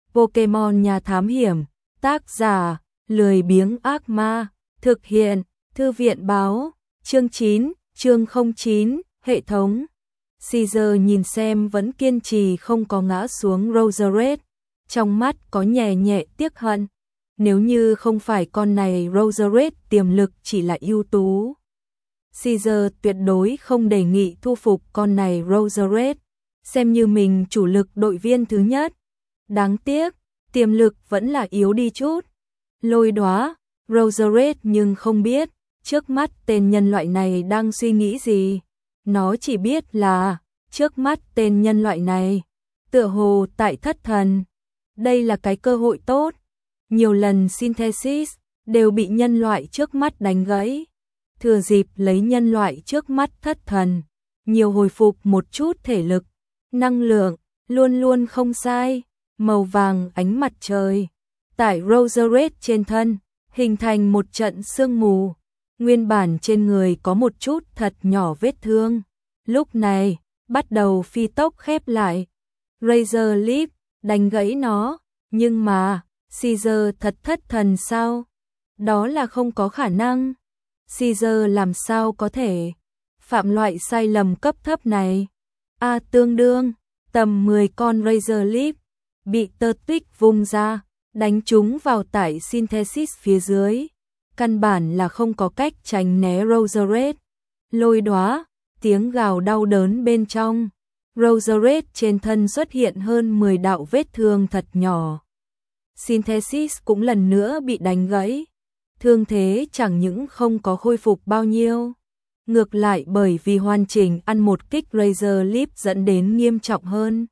Pokemon nhà thám hiểm, tác giả, lười biếng ác ma, thực hiện, thư viện báo, chương 9, chương 09, hệ thống. Caesar nhìn xem vẫn kiên trì không có ngã xuống Roserade, trong mắt có nhẹ nhẹ tiếc hận. Nếu như không phải con này Roserade tiềm lực chỉ là ưu tú, Caesar tuyệt đối không đề nghị thu phục con này Roserade, xem như mình chủ lực đội viên thứ nhất. Đáng tiếc, tiềm lực vẫn là yếu đi chút. Lôi Đóa, Roserade nhưng không biết, trước mắt tên nhân loại này đang suy nghĩ gì. Nó chỉ biết là, trước mắt tên nhân loại này, tựa hồ tại thất thần. Đây là cái cơ hội tốt. Nhiều lần synthesis đều bị nhân loại trước mắt đánh gãy. Thừa dịp lấy nhân loại trước mắt thất thần, nhiều hồi phục một chút thể lực, năng lượng, luôn luôn không sai. Màu vàng ánh mặt trời tại Roserade trên thân, hình thành một trận sương mù. Nguyên bản trên người có một chút thật nhỏ vết thương, lúc này bắt đầu phi tốc khép lại. Razor Leaf đánh gãy nó, nhưng mà Caesar thật thất thần sao? Đó là không có khả năng. Caesar làm sao có thể phạm loại sai lầm cấp thấp này? Tương đương tầm 10 con Razor Leaf bị tơ tích vung ra, đánh chúng vào tại synthesis phía dưới. Căn bản là không có cách tránh né Roserade. Lôi Đóa, tiếng gào đau đớn bên trong. Roserade trên thân xuất hiện hơn 10 đạo vết thương thật nhỏ. Synthesis cũng lần nữa bị đánh gãy. Thương thế chẳng những không có khôi phục bao nhiêu, ngược lại bởi vì hoàn chỉnh ăn một kích Razor Leaf dẫn đến nghiêm trọng hơn.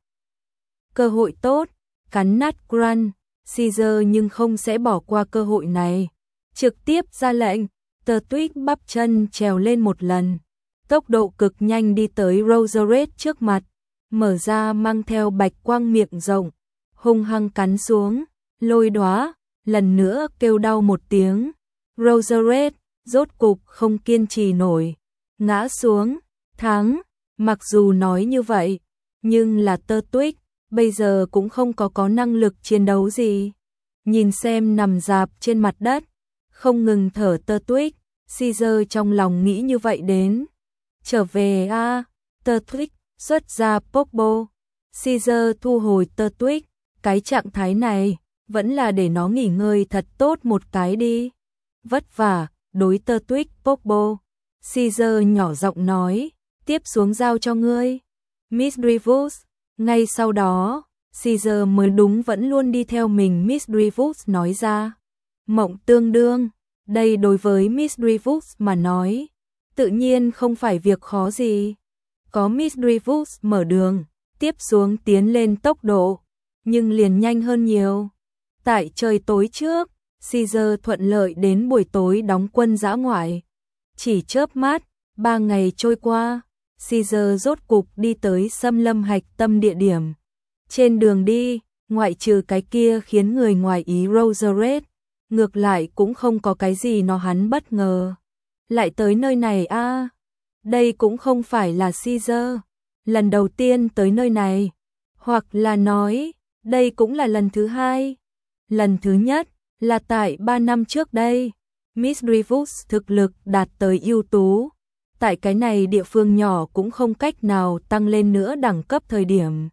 Cơ hội tốt, cắn nát Grunt, Caesar nhưng không sẽ bỏ qua cơ hội này. Trực tiếp ra lệnh, tơ tuyết bắp chân trèo lên một lần, tốc độ cực nhanh đi tới Roserade trước mặt, mở ra mang theo bạch quang miệng rộng, hung hăng cắn xuống. Lôi Đóa lần nữa kêu đau một tiếng. Roserade rốt cục không kiên trì nổi, ngã xuống. Thắng. Mặc dù nói như vậy, nhưng là tơ tuyết bây giờ cũng không có năng lực chiến đấu gì. Nhìn xem nằm rạp trên mặt đất, không ngừng thở tơ tuyết, Caesar trong lòng nghĩ như vậy đến. Trở về a. Tơ tuyết xuất ra Pokeball. Caesar thu hồi tơ tuyết, cái trạng thái này vẫn là để nó nghỉ ngơi thật tốt một cái đi. Vất vả, đối tơ tuyết Pokeball. Caesar nhỏ giọng nói, tiếp xuống giao cho ngươi, Misdreavus. Ngay sau đó, Caesar mới đúng vẫn luôn đi theo mình Misdreavus nói ra. Mộng tương đương, đây đối với Misdreavus mà nói, tự nhiên không phải việc khó gì. Có Misdreavus mở đường, tiếp xuống tiến lên tốc độ, nhưng liền nhanh hơn nhiều. Tại trời tối trước, Caesar thuận lợi đến buổi tối đóng quân dã ngoại. Chỉ chớp mắt, 3 ngày trôi qua, Caesar rốt cục đi tới xâm lâm hạch tâm địa điểm. Trên đường đi, ngoại trừ cái kia khiến người ngoài ý Roserade, ngược lại cũng không có cái gì nó hắn bất ngờ. Lại tới nơi này a. Đây cũng không phải là Caesar lần đầu tiên tới nơi này, hoặc là nói, đây cũng là lần thứ hai. Lần thứ nhất là tại 3 năm trước đây, Misdreavus thực lực đạt tới ưu tú. Tại cái này địa phương nhỏ cũng không cách nào tăng lên nữa đẳng cấp thời điểm.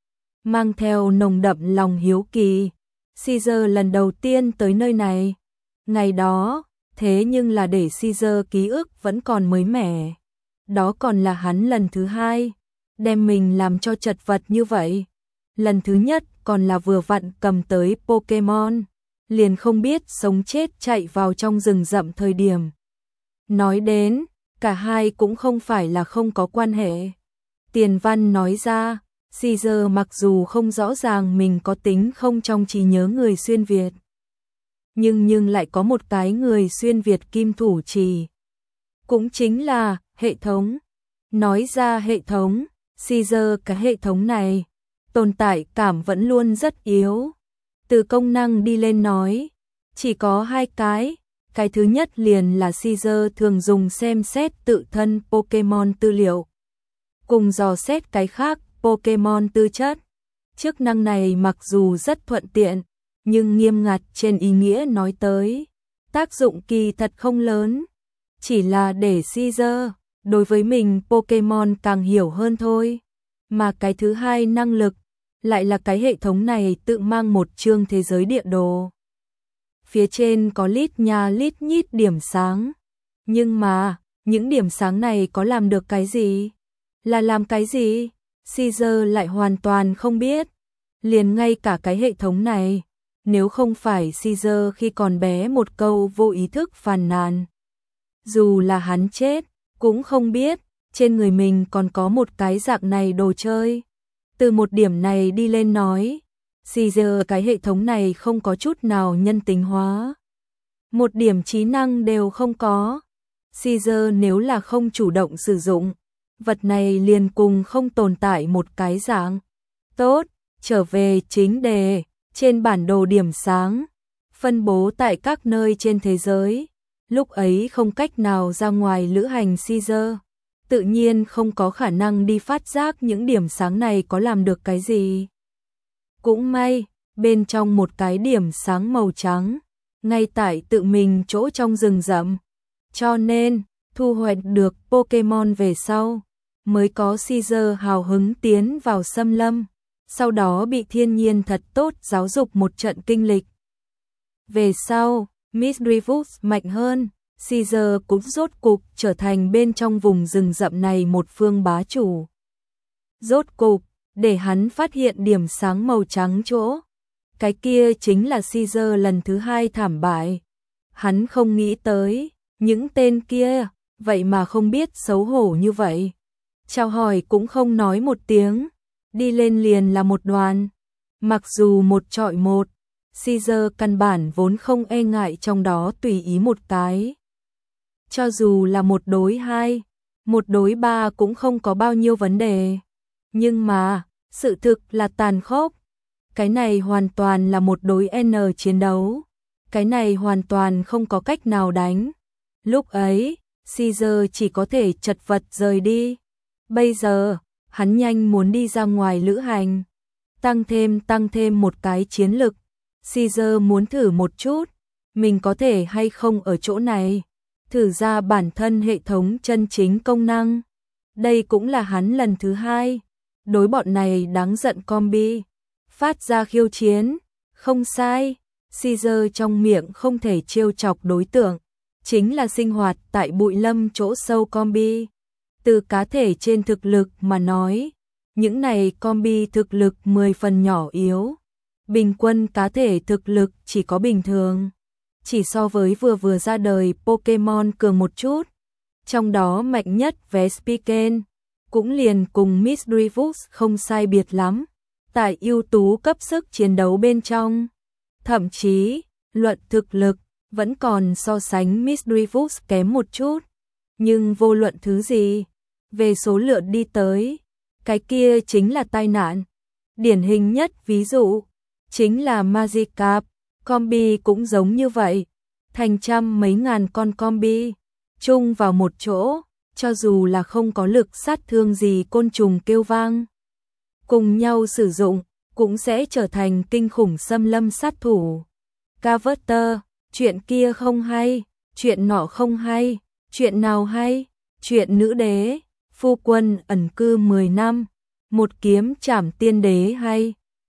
Mang theo nồng đậm lòng hiếu kỳ, Caesar lần đầu tiên tới nơi này. Ngày đó, thế nhưng là để Caesar ký ức vẫn còn mới mẻ. Đó còn là hắn lần thứ hai, đem mình làm cho chật vật như vậy. Lần thứ nhất còn là vừa vặn cầm tới Pokemon, liền không biết sống chết chạy vào trong rừng rậm thời điểm. Nói đến, cả hai cũng không phải là không có quan hệ. Tiền Văn nói ra, Caesar mặc dù không rõ ràng mình có tính không trong trí nhớ người xuyên Việt, nhưng lại có một cái người xuyên Việt kim thủ chỉ. Cũng chính là hệ thống. Nói ra hệ thống, Caesar cái hệ thống này, tồn tại cảm vẫn luôn rất yếu. Từ công năng đi lên nói, chỉ có 2 cái. Cái thứ nhất liền là Caesar thường dùng xem xét tự thân Pokemon tư liệu, cùng dò xét cái khác Pokemon tư chất. Chức năng này mặc dù rất thuận tiện, nhưng nghiêm ngặt trên ý nghĩa nói tới, tác dụng kỳ thật không lớn, chỉ là để Caesar đối với mình Pokemon càng hiểu hơn thôi. Mà cái thứ hai năng lực lại là cái hệ thống này tự mang một chương thế giới địa đồ. Phía trên có lít nha lít nhít điểm sáng, nhưng mà những điểm sáng này có làm được cái gì? Là làm cái gì? Caesar lại hoàn toàn không biết. Liền ngay cả cái hệ thống này, nếu không phải Caesar khi còn bé một câu vô ý thức phàn nàn, dù là hắn chết, cũng không biết trên người mình còn có một cái dạng này đồ chơi. Từ một điểm này đi lên nói, Caesar cái hệ thống này không có chút nào nhân tính hóa. Một điểm trí năng đều không có. Caesar nếu là không chủ động sử dụng, vật này liền cùng không tồn tại một cái dạng. Tốt, trở về chính đề, trên bản đồ điểm sáng, phân bố tại các nơi trên thế giới. Lúc ấy không cách nào ra ngoài lữ hành Caesar, tự nhiên không có khả năng đi phát giác những điểm sáng này có làm được cái gì. Cũng may, bên trong một cái điểm sáng màu trắng, ngay tại tự mình chỗ trong rừng rậm. Cho nên, thu hoạch được Pokemon về sau, mới có Caesar hào hứng tiến vào xâm lâm, sau đó bị thiên nhiên thật tốt giáo dục một trận kinh lịch. Về sau, Misdreavus mạnh hơn, Caesar cũng rốt cục trở thành bên trong vùng rừng rậm này một phương bá chủ. Rốt cục, để hắn phát hiện điểm sáng màu trắng chỗ. Cái kia chính là Caesar lần thứ hai thảm bại. Hắn không nghĩ tới, những tên kia, vậy mà không biết xấu hổ như vậy. Chào hỏi cũng không nói một tiếng, đi lên liền là một đoàn. Mặc dù một trọi một, Caesar căn bản vốn không e ngại trong đó tùy ý một cái. Cho dù là một đối hai, một đối ba cũng không có bao nhiêu vấn đề. Nhưng mà, sự thực là tàn khốc. Cái này hoàn toàn là một đối N chiến đấu. Cái này hoàn toàn không có cách nào đánh. Lúc ấy, Caesar chỉ có thể chật vật rời đi. Bây giờ, hắn nhanh muốn đi ra ngoài lữ hành. Tăng thêm một cái chiến lực. Caesar muốn thử một chút, mình có thể hay không ở chỗ này, thử ra bản thân hệ thống chân chính công năng. Đây cũng là hắn lần thứ hai, đối bọn này đáng giận combi, phát ra khiêu chiến, không sai, Caesar trong miệng không thể trêu chọc đối tượng, chính là sinh hoạt tại bụi lâm chỗ sâu combi. Từ cá thể trên thực lực mà nói, những này combi thực lực 10 phần nhỏ yếu. Bình quân cá thể thực lực chỉ có bình thường, chỉ so với vừa ra đời Pokemon cường một chút. Trong đó mạnh nhất Vespiquen, cũng liền cùng Misdreavus không sai biệt lắm, tại ưu tú cấp sức chiến đấu bên trong. Thậm chí, luận thực lực, vẫn còn so sánh Misdreavus kém một chút. Nhưng vô luận thứ gì, về số lượng đi tới, cái kia chính là tai nạn. Điển hình nhất ví dụ, chính là Magikarp, combi cũng giống như vậy, thành trăm mấy ngàn con combi, chung vào một chỗ, cho dù là không có lực sát thương gì côn trùng kêu vang. Cùng nhau sử dụng, cũng sẽ trở thành kinh khủng xâm lâm sát thủ. Carver, chuyện kia không hay, chuyện nọ không hay, chuyện nào hay, chuyện nữ đế, phu quân ẩn cư 10 năm, một kiếm trảm tiên đế hay.